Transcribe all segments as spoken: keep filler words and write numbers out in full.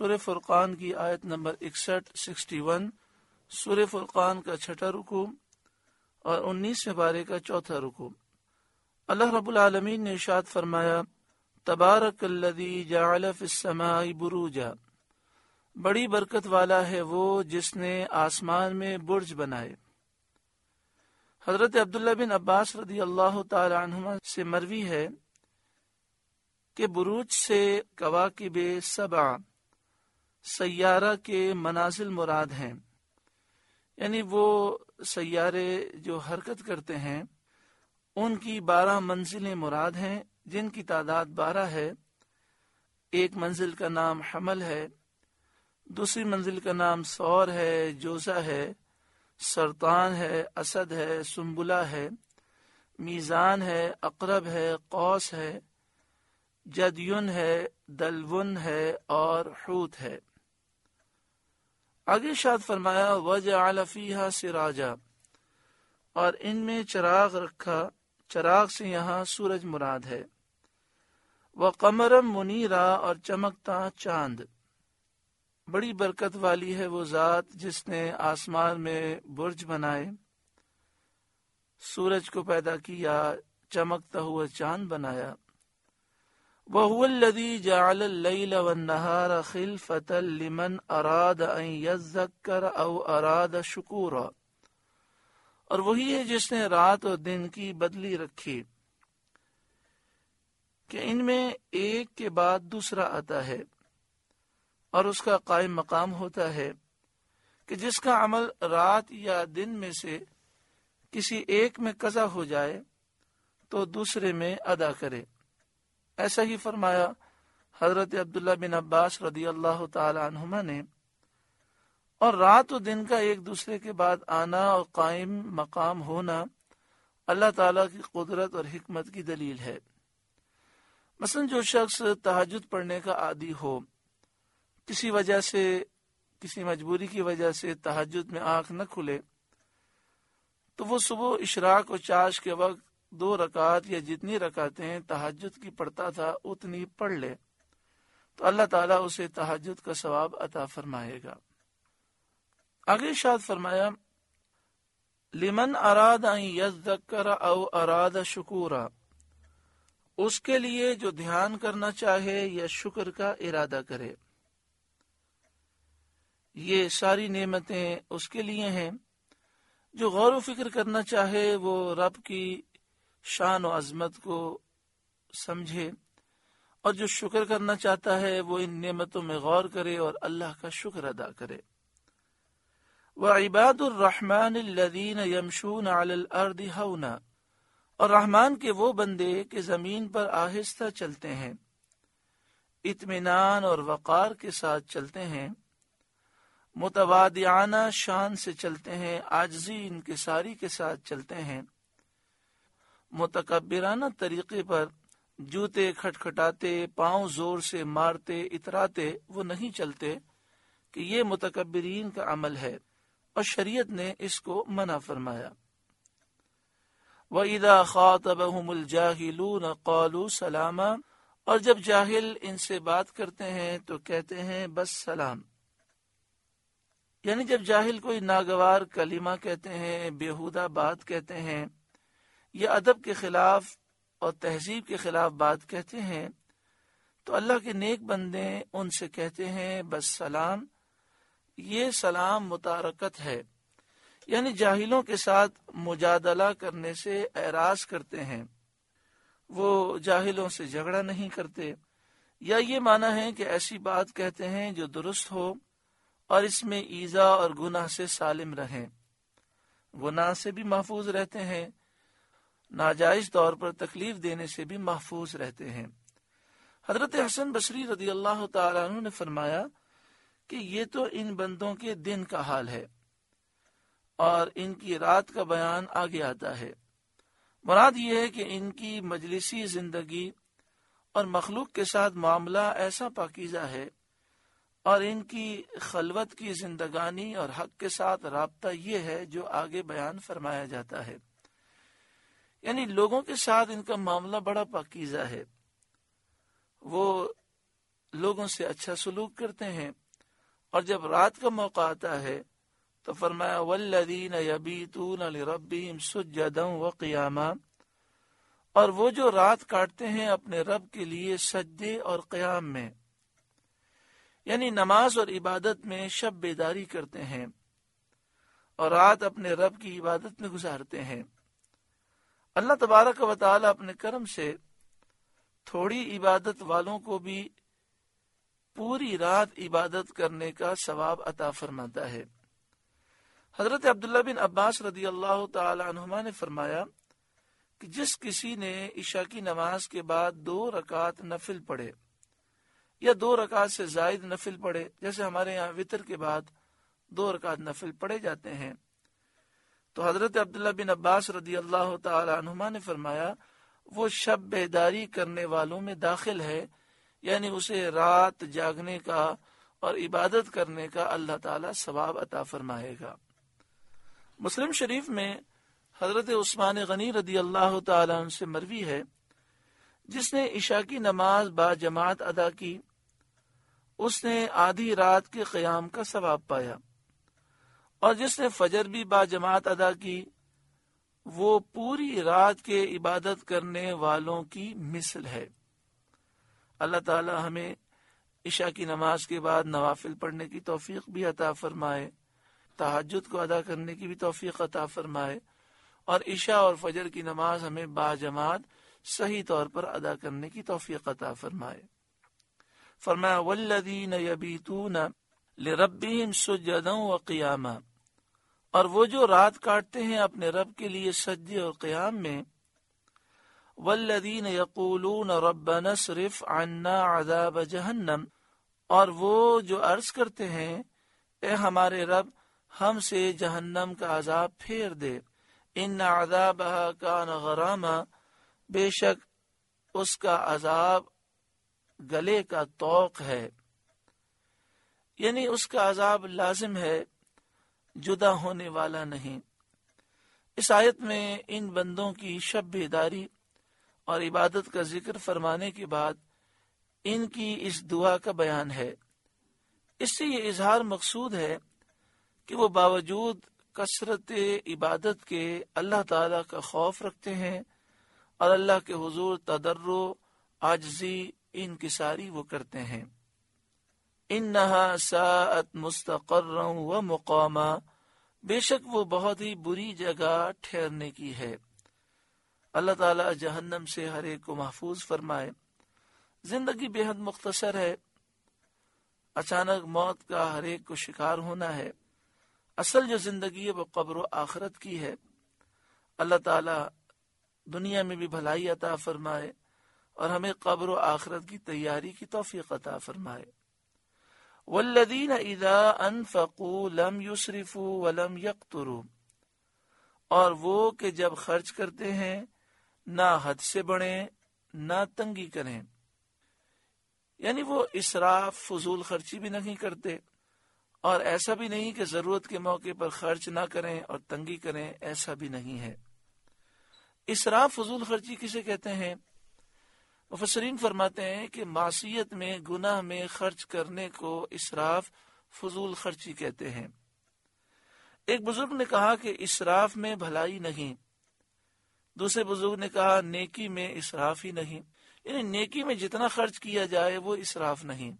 سورہ فرقان کی آیت نمبر اکسٹھ سکسٹی ون، سورہ فرقان کا چھٹا رکوع اور انیسویں پارے کا چوتھا رکوع۔ اللہ رب العالمین نے ارشاد فرمایا، تبارک الذی جعل فی السماء بروجا، بڑی برکت والا ہے وہ جس نے آسمان میں برج بنائے۔ حضرت عبداللہ بن عباس رضی اللہ تعالی عنہما سے مروی ہے کہ بروج سے کواکب سبع سیارہ کے منازل مراد ہیں، یعنی وہ سیارے جو حرکت کرتے ہیں ان کی بارہ منزلیں مراد ہیں، جن کی تعداد بارہ ہے۔ ایک منزل کا نام حمل ہے، دوسری منزل کا نام ثور ہے، جوزہ ہے، سرطان ہے، اسد ہے، سنبلہ ہے، میزان ہے، اقرب ہے، قوس ہے، جدیون ہے، دلون ہے اور حوت ہے۔ آگے ارشاد فرمایا، وجعل فیہا سراجا، اور ان میں چراغ رکھا، چراغ سے یہاں سورج مراد ہے۔ وقمرا منیرا، اور چمکتا چاند۔ بڑی برکت والی ہے وہ ذات جس نے آسمان میں برج بنائے، سورج کو پیدا کیا، چمکتا ہوا چاند بنایا۔ وَهُوَ الَّذِي جَعَلَ اللَّيْلَ وَالنَّهَارَ خِلْفَةً لِمَنْ أَرَادَ أَنْ يَذَّكَّرَ أَوْ أَرَادَ شُكُورًا، اور وہی ہے جس نے رات اور دن کی بدلی رکھی کہ ان میں ایک کے بعد دوسرا آتا ہے، اور اس کا قائم مقام ہوتا ہے کہ جس کا عمل رات یا دن میں سے کسی ایک میں قضا ہو جائے تو دوسرے میں ادا کرے۔ ایسا ہی فرمایا حضرت عبداللہ بن عباس رضی اللہ تعالی عنہما نے۔ اور رات و دن کا ایک دوسرے کے بعد آنا اور قائم مقام ہونا اللہ تعالیٰ کی قدرت اور حکمت کی دلیل ہے۔ مثلا جو شخص تہجد پڑھنے کا عادی ہو، کسی وجہ سے کسی مجبوری کی وجہ سے تہجد میں آنکھ نہ کھلے، تو وہ صبح اشراق و چاش کے وقت دو رکعت یا جتنی رکعتیں تہجد کی پڑھتا تھا اتنی پڑھ لے تو اللہ تعالیٰ اسے تہجد کا ثواب عطا فرمائے گا۔ آگے ارشاد فرمایا، لمن اراد ان یذکر او اراد شکورا، اس کے لیے جو دھیان کرنا چاہے یا شکر کا ارادہ کرے۔ یہ ساری نعمتیں اس کے لیے ہیں۔ جو غور و فکر کرنا چاہے وہ رب کی شان و عظمت کو سمجھے، اور جو شکر کرنا چاہتا ہے وہ ان نعمتوں میں غور کرے اور اللہ کا شکر ادا کرے۔ وَعِبَادُ الرَّحْمَنِ الَّذِينَ يَمْشُونَ عَلَى الْأَرْضِ هَوْنًا، اور رحمان کے وہ بندے کہ زمین پر آہستہ چلتے ہیں، اطمینان اور وقار کے ساتھ چلتے ہیں، متواضعانہ شان سے چلتے ہیں، عاجزی انکساری کے ساتھ چلتے ہیں، متکبرانہ طریقے پر جوتے کھٹکھٹاتے، پاؤں زور سے مارتے اتراتے وہ نہیں چلتے کہ یہ متکبرین کا عمل ہے، اور شریعت نے اس کو منع فرمایا۔ وَإِذَا خَاطَبَهُمُ الْجَاهِلُونَ قَالُوا سَلَامًا، اور جب جاہل ان سے بات کرتے ہیں تو کہتے ہیں بس سلام۔ یعنی جب جاہل کوئی ناگوار کلمہ کہتے ہیں، بیہودہ بات کہتے ہیں، یا ادب کے خلاف اور تہذیب کے خلاف بات کہتے ہیں تو اللہ کے نیک بندے ان سے کہتے ہیں بس سلام۔ یہ سلام متارکت ہے، یعنی جاہلوں کے ساتھ مجادلہ کرنے سے اعراض کرتے ہیں، وہ جاہلوں سے جھگڑا نہیں کرتے، یا یہ معنی ہے کہ ایسی بات کہتے ہیں جو درست ہو اور اس میں ایذا اور گناہ سے سالم رہیں، گناہ سے بھی محفوظ رہتے ہیں، ناجائز طور پر تکلیف دینے سے بھی محفوظ رہتے ہیں۔ حضرت حسن بصری رضی اللہ تعالیٰ عنہ نے فرمایا کہ یہ تو ان بندوں کے دن کا حال ہے، اور ان کی رات کا بیان آگے آتا ہے۔ مراد یہ ہے کہ ان کی مجلسی زندگی اور مخلوق کے ساتھ معاملہ ایسا پاکیزہ ہے، اور ان کی خلوت کی زندگانی اور حق کے ساتھ رابطہ یہ ہے جو آگے بیان فرمایا جاتا ہے۔ یعنی لوگوں کے ساتھ ان کا معاملہ بڑا پاکیزہ ہے، وہ لوگوں سے اچھا سلوک کرتے ہیں، اور جب رات کا موقع آتا ہے تو فرمایا والذین یبیتون لربہم سجدا وقیاما، اور وہ جو رات کاٹتے ہیں اپنے رب کے لیے سجدے اور قیام میں، یعنی نماز اور عبادت میں شب بیداری کرتے ہیں اور رات اپنے رب کی عبادت میں گزارتے ہیں۔ اللہ تبارک و تعالی اپنے کرم سے تھوڑی عبادت والوں کو بھی پوری رات عبادت کرنے کا ثواب عطا فرماتا ہے۔ حضرت عبداللہ بن عباس رضی اللہ تعالی عنہما نے فرمایا کہ جس کسی نے عشاء کی نماز کے بعد دو رکعت نفل پڑھے یا دو رکعت سے زائد نفل پڑھے، جیسے ہمارے یہاں وتر کے بعد دو رکعت نفل پڑھے جاتے ہیں، تو حضرت عبداللہ بن عباس رضی اللہ تعالی عنہما نے فرمایا وہ شب بیداری کرنے والوں میں داخل ہے، یعنی اسے رات جاگنے کا اور عبادت کرنے کا اللہ تعالی ثواب عطا فرمائے گا۔ مسلم شریف میں حضرت عثمان غنی رضی اللہ تعالی عنہ سے مروی ہے، جس نے عشاء کی نماز با جماعت ادا کی اس نے آدھی رات کے قیام کا ثواب پایا، اور جس نے فجر بھی با جماعت ادا کی وہ پوری رات کے عبادت کرنے والوں کی مثل ہے۔ اللہ تعالی ہمیں عشاء کی نماز کے بعد نوافل پڑھنے کی توفیق بھی عطا فرمائے، تہجد کو ادا کرنے کی بھی توفیق عطا فرمائے، اور عشاء اور فجر کی نماز ہمیں با جماعت صحیح طور پر ادا کرنے کی توفیق عطا فرمائے۔ فرمایا والذین یبیتون لربہم سجدا وقیاما، اور وہ جو رات کاٹتے ہیں اپنے رب کے لیے سجدے اور قیام میں، والذین یقولون ربنا اصرف عنا عذاب جہنم، اور وہ جو عرض کرتے ہیں اے ہمارے رب ہم سے جہنم کا عذاب پھیر دے، ان عذابها کان غراما، بے شک اس کا عذاب گلے کا طوق ہے، یعنی اس کا عذاب لازم ہے، جدا ہونے والا نہیں۔ اس آیت میں ان بندوں کی شب بیداری اور عبادت کا ذکر فرمانے کے بعد ان کی اس دعا کا بیان ہے۔ اس سے یہ اظہار مقصود ہے کہ وہ باوجود کثرت عبادت کے اللہ تعالی کا خوف رکھتے ہیں اور اللہ کے حضور تضرع، عاجزی، انکساری وہ کرتے ہیں۔ انہا ساءت مستقرا و مقاما، بے شک وہ بہت ہی بری جگہ ٹھہرنے کی ہے۔ اللہ تعالی جہنم سے ہر ایک کو محفوظ فرمائے۔ زندگی بے حد مختصر ہے، اچانک موت کا ہر ایک کو شکار ہونا ہے۔ اصل جو زندگی ہے وہ قبر و آخرت کی ہے۔ اللہ تعالی دنیا میں بھی بھلائی عطا فرمائے اور ہمیں قبر و آخرت کی تیاری کی توفیق عطا فرمائے۔ والذین اذا انفقوا لم یسرفوا ولم یقتروا، اور وہ کہ جب خرچ کرتے ہیں نہ حد سے بڑھیں نہ تنگی کریں، یعنی وہ اسراف فضول خرچی بھی نہیں کرتے، اور ایسا بھی نہیں کہ ضرورت کے موقع پر خرچ نہ کریں اور تنگی کریں، ایسا بھی نہیں ہے۔ اسراف فضول خرچی کسے کہتے ہیں؟ مفسرین فرماتے ہیں کہ معصیت میں، گناہ میں خرچ کرنے کو اسراف فضول خرچی کہتے ہیں۔ ایک بزرگ نے کہا کہ اسراف میں بھلائی نہیں، دوسرے بزرگ نے کہا نیکی میں اسراف ہی نہیں، یعنی نیکی میں جتنا خرچ کیا جائے وہ اسراف نہیں،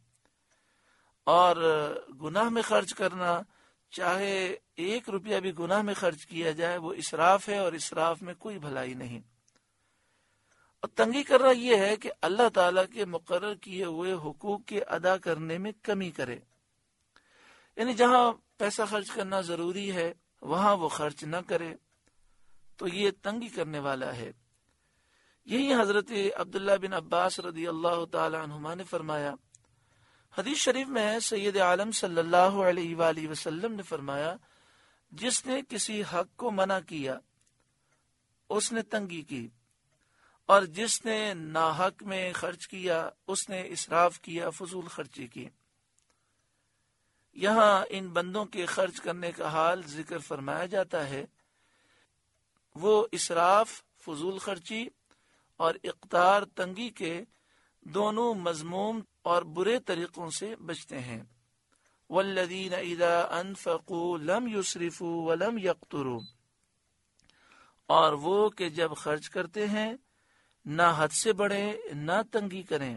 اور گناہ میں خرچ کرنا چاہے ایک روپیہ بھی گناہ میں خرچ کیا جائے وہ اسراف ہے، اور اسراف میں کوئی بھلائی نہیں۔ اور تنگی کرنا یہ ہے کہ اللہ تعالیٰ کے مقرر کیے ہوئے حقوق کے ادا کرنے میں کمی کرے، یعنی جہاں پیسہ خرچ کرنا ضروری ہے وہاں وہ خرچ نہ کرے، تو یہ تنگی کرنے والا ہے۔ یہی حضرت عبداللہ بن عباس رضی اللہ تعالی عنہما نے فرمایا۔ حدیث شریف میں ہے سید عالم صلی اللہ علیہ وآلہ وسلم نے فرمایا جس نے کسی حق کو منع کیا اس نے تنگی کی، اور جس نے ناحق میں خرچ کیا اس نے اسراف کیا، فضول خرچی کی۔ یہاں ان بندوں کے خرچ کرنے کا حال ذکر فرمایا جاتا ہے، وہ اسراف، فضول خرچی اور اقتار، تنگی کے دونوں مذموم اور برے طریقوں سے بچتے ہیں. والذین اذا انفقوا لم یسرفوا ولم یقتروا، اور وہ کہ جب خرچ کرتے ہیں نہ حد سے بڑھے نہ تنگی کریں.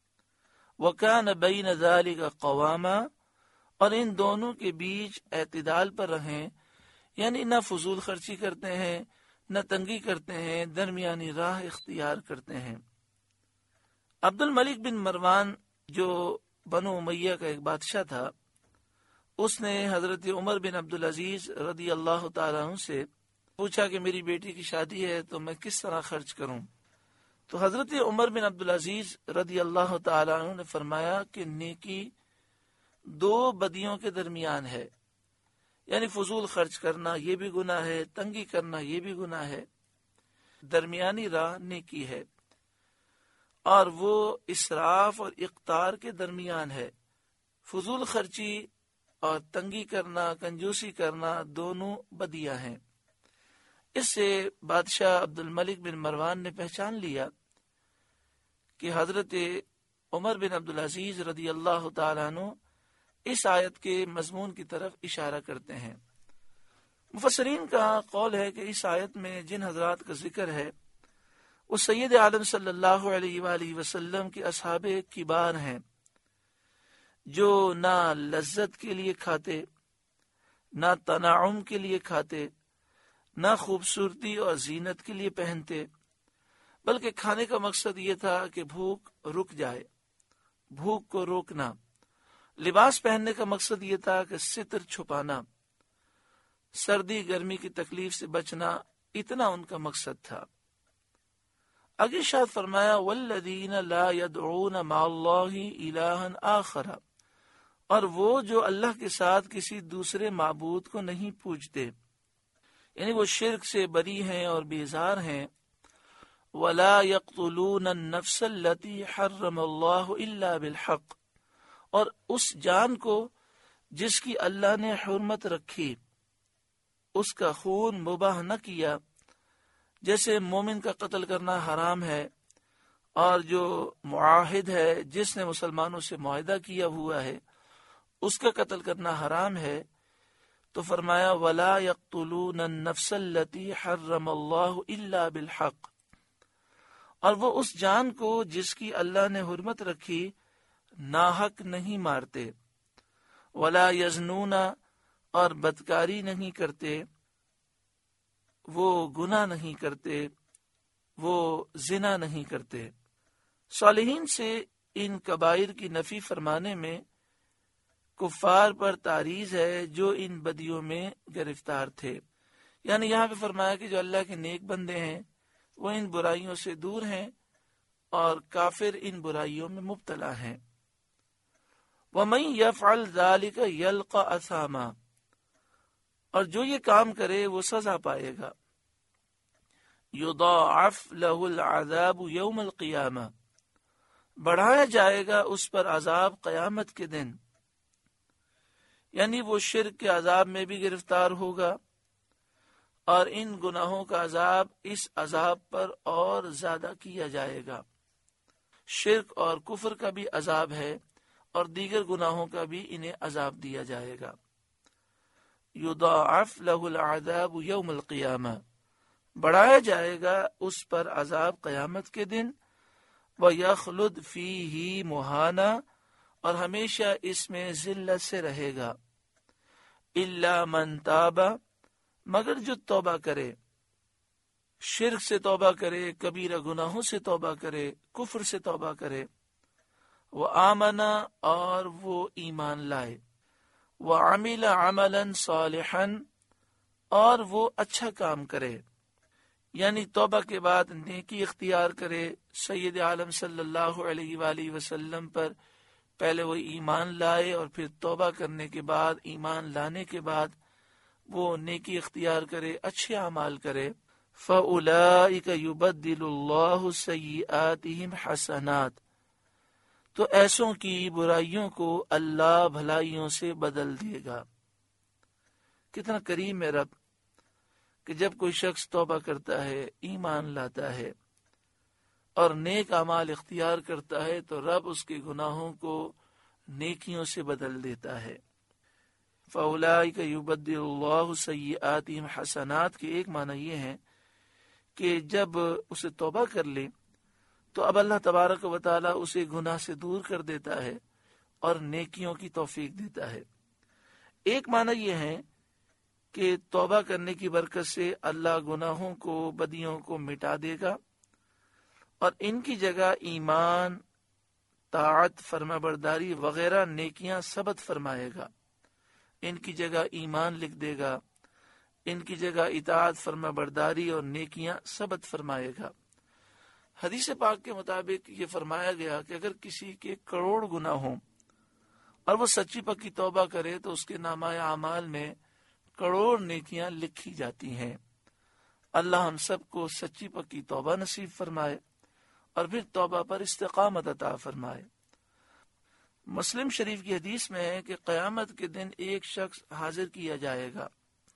وکان بین ذلک قواما، اور ان دونوں کے بیچ اعتدال پر رہیں، یعنی نہ فضول خرچی کرتے ہیں نہ تنگی کرتے ہیں، درمیانی راہ اختیار کرتے ہیں. عبد الملک بن مروان جو بنو امیہ کا ایک بادشاہ تھا، اس نے حضرت عمر بن عبدالعزیز رضی اللہ تعالیٰ عنہ سے پوچھا کہ میری بیٹی کی شادی ہے تو میں کس طرح خرچ کروں. تو حضرت عمر بن عبدالعزیز رضی اللہ تعالیٰ عنہ نے فرمایا کہ نیکی دو بدیوں کے درمیان ہے، یعنی فضول خرچ کرنا یہ بھی گناہ ہے، تنگی کرنا یہ بھی گناہ ہے، درمیانی راہ نیکی ہے، اور وہ اسراف اور اقتار کے درمیان ہے. فضول خرچی اور تنگی کرنا، کنجوسی کرنا دونوں بدیاں ہیں. اس سے بادشاہ عبد الملک بن مروان نے پہچان لیا کہ حضرت عمر بن عبدالعزیز رضی اللہ تعالیٰ عنہ اس آیت کے مضمون کی طرف اشارہ کرتے ہیں. مفسرین کا قول ہے کہ اس آیت میں جن حضرات کا ذکر ہے وہ سید عالم صلی اللہ علیہ وآلہ وسلم کے اصحاب کبار ہیں، جو نہ لذت کے لیے کھاتے، نہ تنعم کے لیے کھاتے، نہ خوبصورتی اور زینت کے لیے پہنتے، بلکہ کھانے کا مقصد یہ تھا کہ بھوک رک جائے، بھوک کو روکنا. لباس پہننے کا مقصد یہ تھا کہ ستر چھپانا، سردی گرمی کی تکلیف سے بچنا، اتنا ان کا مقصد تھا. آگے شاید فرمایا والذین لا يدعون مع اللہ الہا آخر، اور وہ جو اللہ کے ساتھ کسی دوسرے معبود کو نہیں پوجتے، یعنی وہ شرک سے بری ہیں اور بیزار ہیں. ولا يقتلون النفس التي حرم اللہ الا بالحق، اور اس جان کو جس کی اللہ نے حرمت رکھی اس کا خون مباح نہ کیا. جیسے مومن کا قتل کرنا حرام ہے، اور جو معاہد ہے جس نے مسلمانوں سے معاہدہ کیا ہوا ہے اس کا قتل کرنا حرام ہے. تو فرمایا ولا يقتلون النفس التي حرم اللہ الا بالحق، اور وہ اس جان کو جس کی اللہ نے حرمت رکھی ناحق نہیں مارتے. ولا یزنون، اور بدکاری نہیں کرتے، وہ گناہ نہیں کرتے، وہ زنا نہیں کرتے. صالحین سے ان کبائر کی نفی فرمانے میں کفار پر تعریض ہے جو ان بدیوں میں گرفتار تھے. یعنی یہاں پہ فرمایا کہ جو اللہ کے نیک بندے ہیں وہ ان برائیوں سے دور ہیں اور کافر ان برائیوں میں مبتلا ہیں. وَمَن يَفْعَلْ ذَلِكَ يَلْقَ أَثَامًا، اور جو یہ کام کرے وہ سزا پائے گا. يُضَاعَفْ لَهُ الْعَذَابُ يَوْمَ الْقِيَامَةِ، بڑھایا جائے گا اس پر عذاب قیامت کے دن. یعنی وہ شرک کے عذاب میں بھی گرفتار ہوگا اور ان گناہوں کا عذاب اس عذاب پر اور زیادہ کیا جائے گا. شرک اور کفر کا بھی عذاب ہے اور دیگر گناہوں کا بھی انہیں عذاب دیا جائے گا. یضاعف لہ العذاب یوم القیامہ، بڑھایا جائے گا اس پر عذاب قیامت کے دن. وَيَخْلُدْ فِيهِ مُهَانًا، اور ہمیشہ اس میں ذلت سے رہے گا. اِلَّا مَن تَابَ، مگر جو توبہ کرے، شرک سے توبہ کرے، کبیرہ گناہوں سے توبہ کرے، کفر سے توبہ کرے. وَآمَنَ، اور وہ ایمان لائے. وَعَمِلَ عَمَلًا صَالِحًا، اور وہ اچھا کام کرے، یعنی توبہ کے بعد نیکی اختیار کرے. سید عالم صلی اللہ علیہ وآلہ وسلم پر پہلے وہ ایمان لائے اور پھر توبہ کرنے کے بعد، ایمان لانے کے بعد وہ نیکی اختیار کرے، اچھے اعمال کرے. فَأُولَئِكَ يُبَدِّلُ اللَّهُ سَيِّئَاتِهِمْ حَسَنَاتٍ، تو ایسوں کی برائیوں کو اللہ بھلائیوں سے بدل دے گا. کتنا کریم ہے رب کہ جب کوئی شخص توبہ کرتا ہے، ایمان لاتا ہے اور نیک اعمال اختیار کرتا ہے تو رب اس کے گناہوں کو نیکیوں سے بدل دیتا ہے۔ فَأُولَٰئِكَ يُبَدِّلُ اللَّهُ سَيِّئَاتِهِمْ حَسَنَات کے ایک معنی یہ ہے کہ جب اسے توبہ کر لے تو اب اللہ تبارک و تعالیٰ اسے گناہ سے دور کر دیتا ہے اور نیکیوں کی توفیق دیتا ہے۔ ایک معنی یہ ہے کہ توبہ کرنے کی برکت سے اللہ گناہوں کو، بدیوں کو مٹا دے گا اور ان کی جگہ ایمان، طاعت، فرما برداری وغیرہ نیکیاں ثبت فرمائے گا۔ ان کی جگہ ایمان لکھ دے گا، ان کی جگہ اطاعت، فرما برداری اور نیکیاں ثبت فرمائے گا۔ حدیث پاک کے مطابق یہ فرمایا گیا کہ اگر کسی کے کروڑ گناہ ہوں اور وہ سچی پکی توبہ کرے تو اس کے نامہ اعمال میں کروڑ نیکیاں لکھی جاتی ہیں۔ اللہ ہم سب کو سچی پکی توبہ نصیب فرمائے اور پھر توبہ پر استقامت عطا فرمائے۔ مسلم شریف کی حدیث میں ہے کہ قیامت کے دن ایک شخص حاضر کیا جائے گا،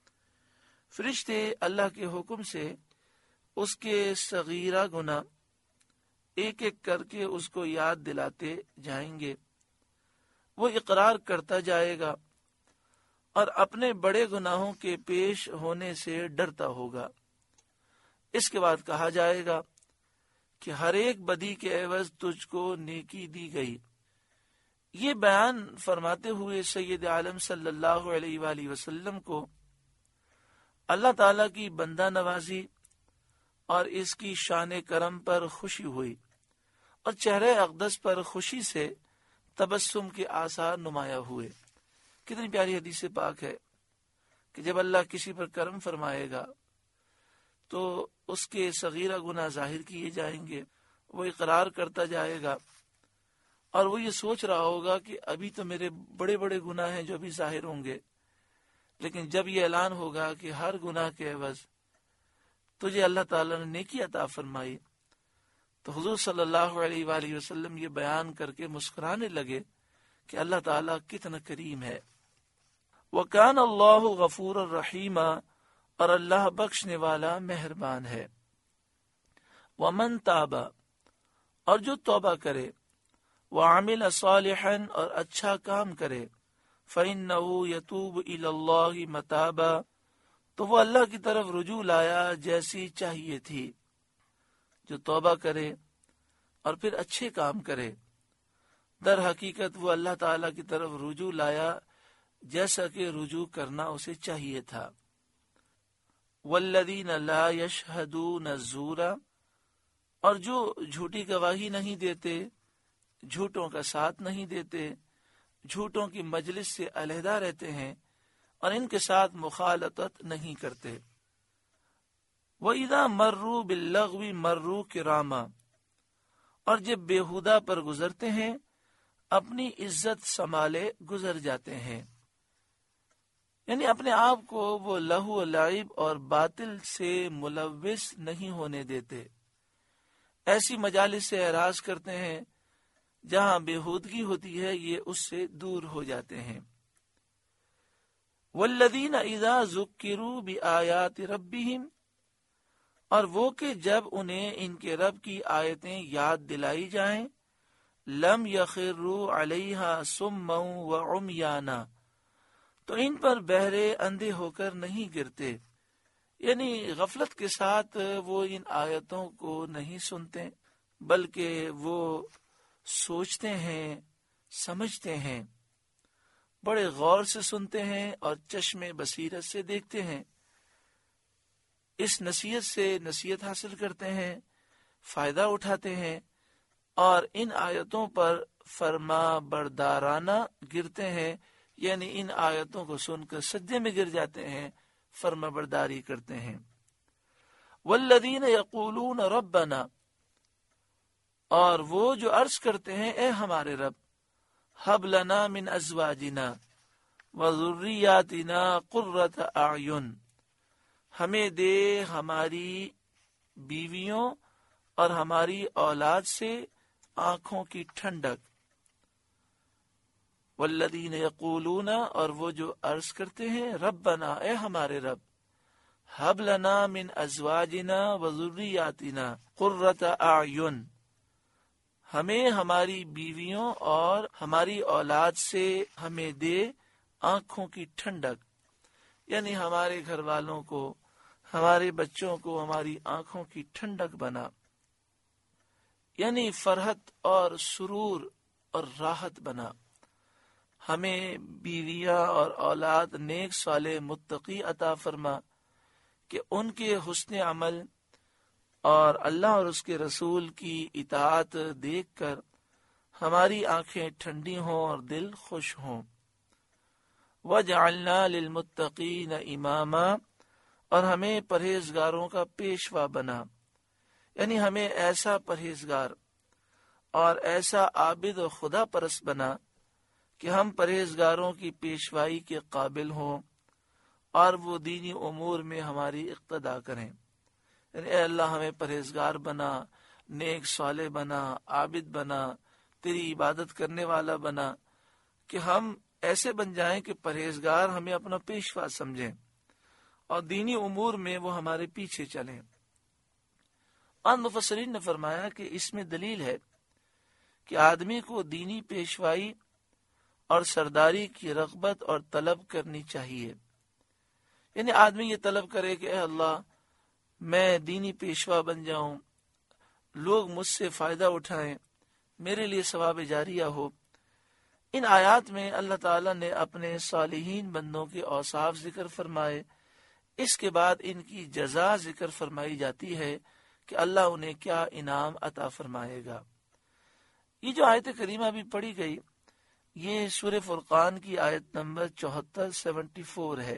فرشتے اللہ کے حکم سے اس کے صغیرہ گناہ ایک ایک کر کے اس کو یاد دلاتے جائیں گے۔ وہ اقرار کرتا جائے گا اور اپنے بڑے گناہوں کے پیش ہونے سے ڈرتا ہوگا۔ اس کے بعد کہا جائے گا کہ ہر ایک بدی کے عوض تجھ کو نیکی دی گئی۔ یہ بیان فرماتے ہوئے سید عالم صلی اللہ علیہ وآلہ وسلم کو اللہ تعالیٰ کی بندہ نوازی اور اس کی شان کرم پر خوشی ہوئی اور چہرے اقدس پر خوشی سے تبسم کے آثار نمایاں ہوئے۔ کتنی پیاری حدیث پاک ہے کہ جب اللہ کسی پر کرم فرمائے گا تو اس کے صغیرہ گناہ ظاہر کیے جائیں گے، وہ اقرار کرتا جائے گا اور وہ یہ سوچ رہا ہوگا کہ ابھی تو میرے بڑے بڑے گناہ ہیں جو ابھی ظاہر ہوں گے، لیکن جب یہ اعلان ہوگا کہ ہر گناہ کے عوض تجھے اللہ تعالیٰ نے نیکی عطا فرمائی، تو حضور صلی اللہ علیہ وآلہ وسلم یہ بیان کر کے مسکرانے لگے کہ اللہ تعالیٰ کتنا کریم ہے۔ وَكَانَ اللَّهُ غَفُورًا رَحِيمًا، اور اللہ بخشنے والا مہربان ہے۔ وَمَن تَابَ، اور جو توبہ کرے، وَعَمِلَ صَالِحًا، اور اچھا کام کرے، فَإِنَّهُ يَتُوبُ إِلَى اللَّهِ مَتَابًا، تو وہ اللہ کی طرف رجوع لایا جیسی چاہیے تھی۔ جو توبہ کرے اور پھر اچھے کام کرے، در حقیقت وہ اللہ تعالیٰ کی طرف رجوع لایا جیسا کہ رجوع کرنا اسے چاہیے تھا۔ والذین لا یشہدون الزور، اور جو جھوٹی گواہی نہیں دیتے، جھوٹوں کا ساتھ نہیں دیتے، جھوٹوں کی مجلس سے علیحدہ رہتے ہیں اور ان کے ساتھ مخالطت نہیں کرتے۔ وَإِذَا مَرُّوا بِاللَّغْوِ مَرُّوا كِرَامًا، اور جب بےہودہ پر گزرتے ہیں اپنی عزت سنبھالے گزر جاتے ہیں، یعنی اپنے آپ کو وہ لہو و لعب اور باطل سے ملوث نہیں ہونے دیتے، ایسی مجالس سے اعراض کرتے ہیں جہاں بےہودگی ہوتی ہے، یہ اس سے دور ہو جاتے ہیں۔ والذین اذا ذکروا بآیات ربہم، اور وہ کہ جب انہیں ان کے رب کی آیتیں یاد دلائی جائیں، لم یخروا علیہا صما وعمیانا، تو ان پر بہرے اندھے ہو کر نہیں گرتے، یعنی غفلت کے ساتھ وہ ان آیتوں کو نہیں سنتے بلکہ وہ سوچتے ہیں، سمجھتے ہیں، بڑے غور سے سنتے ہیں اور چشم بصیرت سے دیکھتے ہیں، اس نصیحت سے نصیحت حاصل کرتے ہیں، فائدہ اٹھاتے ہیں اور ان آیتوں پر فرما بردارانہ گرتے ہیں، یعنی ان آیتوں کو سن کر سجدے میں گر جاتے ہیں، فرما برداری کرتے ہیں۔ والذین یقولون ربنا، اور وہ جو عرض کرتے ہیں اے ہمارے رب، ہب لنا من ازواجنا وذریاتنا قرۃ اعین، ہمیں دے ہماری بیویوں اور ہماری اولاد سے آنکھوں کی ٹھنڈک۔ والذین یقولون، اور وہ جو عرض کرتے ہیں ربنا، اے ہمارے رب، ہب لنا من ازواجنا وذریاتنا قرۃ اعین، ہمیں ہماری بیویوں اور ہماری اولاد سے ہمیں دے آنکھوں کی ٹھنڈک، یعنی ہمارے گھر والوں کو، ہمارے بچوں کو ہماری آنکھوں کی ٹھنڈک بنا، یعنی فرحت اور سرور اور راحت بنا۔ ہمیں بیویاں اور اولاد نیک صالح متقی عطا فرما کہ ان کے حسن عمل اور اللہ اور اس کے رسول کی اطاعت دیکھ کر ہماری آنکھیں ٹھنڈی ہوں اور دل خوش ہوں۔ وَجَعَلْنَا لِلْمُتَّقِينَ إِمَامًا، اور ہمیں پرہیزگاروں کا پیشوا بنا، یعنی ہمیں ایسا پرہیزگار اور ایسا عابد و خدا پرست بنا کہ ہم پرہیزگاروں کی پیشوائی کے قابل ہوں اور وہ دینی امور میں ہماری اقتدا کریں۔ یعنی اے اللہ ہمیں پرہیزگار بنا، نیک صالح بنا، عابد بنا، تیری عبادت کرنے والا بنا، کہ ہم ایسے بن جائیں کہ پرہیزگار ہمیں اپنا پیشوا سمجھیں اور دینی امور میں وہ ہمارے پیچھے چلیں۔ اور مفسرین نے فرمایا کہ اس میں دلیل ہے کہ آدمی کو دینی پیشوائی اور سرداری کی رغبت اور طلب کرنی چاہیے، یعنی آدمی یہ طلب کرے کہ اے اللہ میں دینی پیشوا بن جاؤں، لوگ مجھ سے فائدہ اٹھائیں، میرے لیے ثواب جاریہ ہو۔ ان آیات میں اللہ تعالیٰ نے اپنے صالحین بندوں کے اوصاف ذکر فرمائے، اس کے بعد ان کی جزا ذکر فرمائی جاتی ہے کہ اللہ انہیں کیا انعام عطا فرمائے گا۔ یہ جو آیت کریمہ بھی پڑھی گئی یہ سورہ فرقان کی آیت نمبر چوہتر سیونٹی فور ہے۔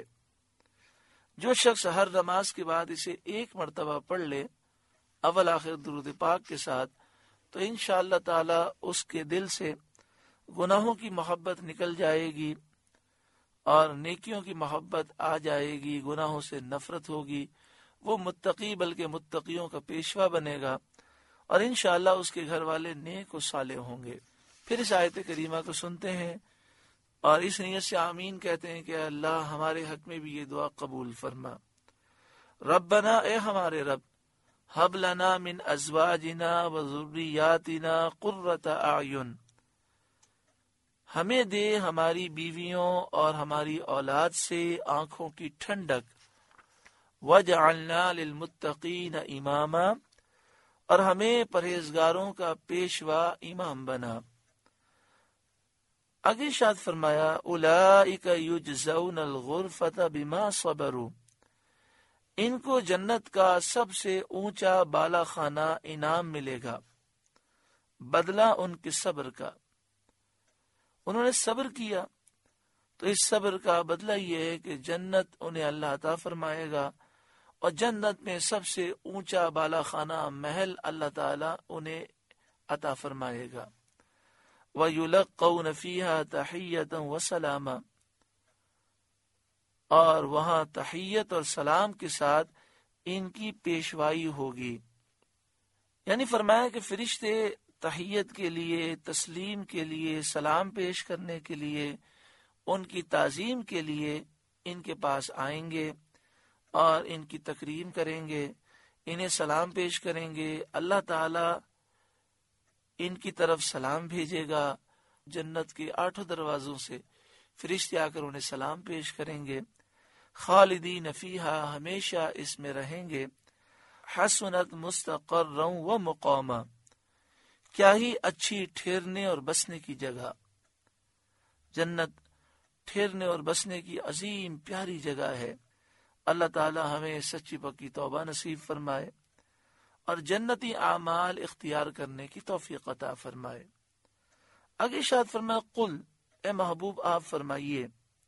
جو شخص ہر نماز کے بعد اسے ایک مرتبہ پڑھ لے اول آخر درود پاک کے ساتھ، تو انشاءاللہ تعالی اس کے دل سے گناہوں کی محبت نکل جائے گی اور نیکیوں کی محبت آ جائے گی، گناہوں سے نفرت ہوگی، وہ متقی بلکہ متقیوں کا پیشوا بنے گا اور انشاءاللہ اس کے گھر والے نیک و صالح ہوں گے۔ پھر اس آیت کریمہ کو سنتے ہیں اور اس نیت سے آمین کہتے ہیں کہ اللہ ہمارے حق میں بھی یہ دعا قبول فرما۔ ربنا، اے ہمارے رب، ہب لنا من ازواجنا و ذریاتنا قرۃ اعین، ہمیں دے ہماری بیویوں اور ہماری اولاد سے آنکھوں کی ٹھنڈک، وجعلنا للمتقین اماما، اور ہمیں پرہیزگاروں کا پیشوا امام بنا۔ آگے ارشاد فرمایا اولئک یجزون الغرفۃ بما صبروا، ان کو جنت کا سب سے اونچا بالا خانہ انعام ملے گا، بدلہ ان کے صبر کا۔ انہوں نے صبر کیا تو اس صبر کا بدلہ یہ ہے کہ جنت انہیں اللہ عطا فرمائے گا، اور جنت میں سب سے اونچا بالا خانہ محل اللہ تعالی انہیں عطا فرمائے گا۔ وَيُلَقَّوْنَ فِيهَا تَحِيَّةً وَسَلَامًا، اور وہاں تحیت اور سلام کے ساتھ ان کی پیشوائی ہوگی۔ یعنی فرمایا کہ فرشتے تحیت کے لیے، تسلیم کے لیے، سلام پیش کرنے کے لیے، ان کی تعظیم کے لیے ان کے پاس آئیں گے اور ان کی تکریم کریں گے، انہیں سلام پیش کریں گے۔ اللہ تعالی ان کی طرف سلام بھیجے گا، جنت کے آٹھوں دروازوں سے فرشتے آ کر انہیں سلام پیش کریں گے۔ خالدین فیہا، ہمیشہ اس میں رہیں گے۔ حسنت مستقرا و مقاما، کیا ہی اچھی ٹھہرنے اور بسنے کی جگہ۔ جنت ٹھہرنے اور بسنے کی عظیم پیاری جگہ ہے۔ اللہ تعالی ہمیں سچی پکی توبہ نصیب فرمائے اور جنتی اعمال اختیار کرنے کی توفیق عطا فرمائے۔ آگے ارشاد فرمائے قل، اے محبوب آپ فرمائیے،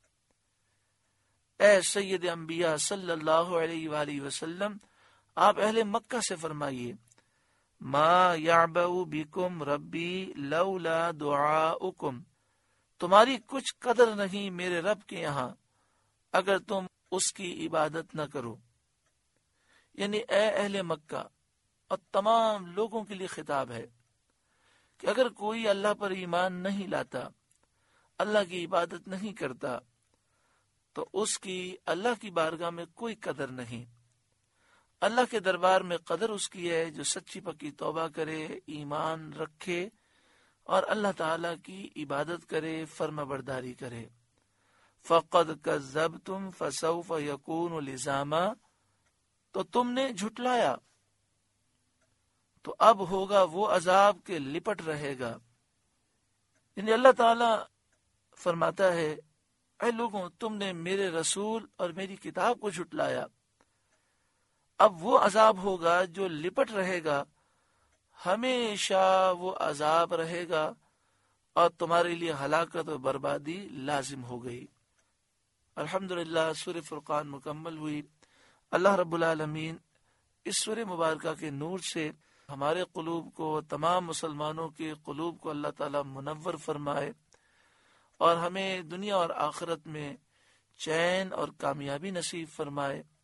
اے سید انبیاء صلی اللہ علیہ وآلہ وسلم، آپ اہل مکہ سے فرمائیے، ما یعبأ بکم ربی لولا دعاؤکم، تمہاری کچھ قدر نہیں میرے رب کے یہاں اگر تم اس کی عبادت نہ کرو۔ یعنی اے اہل مکہ اور تمام لوگوں کے لیے خطاب ہے کہ اگر کوئی اللہ پر ایمان نہیں لاتا، اللہ کی عبادت نہیں کرتا، تو اس کی اللہ کی بارگاہ میں کوئی قدر نہیں۔ اللہ کے دربار میں قدر اس کی ہے جو سچی پکی توبہ کرے، ایمان رکھے اور اللہ تعالی کی عبادت کرے، فرما برداری کرے۔ فقد کذبتم فسوف یکون لزاما، تو تم نے جھٹلایا تو اب ہوگا وہ عذاب کے لپٹ رہے گا۔ یعنی اللہ تعالی فرماتا ہے اے لوگوں، تم نے میرے رسول اور میری کتاب کو جھٹلایا، اب وہ عذاب ہوگا جو لپٹ رہے گا، ہمیشہ وہ عذاب رہے گا اور تمہارے لیے ہلاکت و بربادی لازم ہو گئی۔ الحمدللہ سورہ فرقان مکمل ہوئی۔ اللہ رب العالمین اس سورہ مبارکہ کے نور سے ہمارے قلوب کو، تمام مسلمانوں کے قلوب کو اللہ تعالی منور فرمائے اور ہمیں دنیا اور آخرت میں چین اور کامیابی نصیب فرمائے۔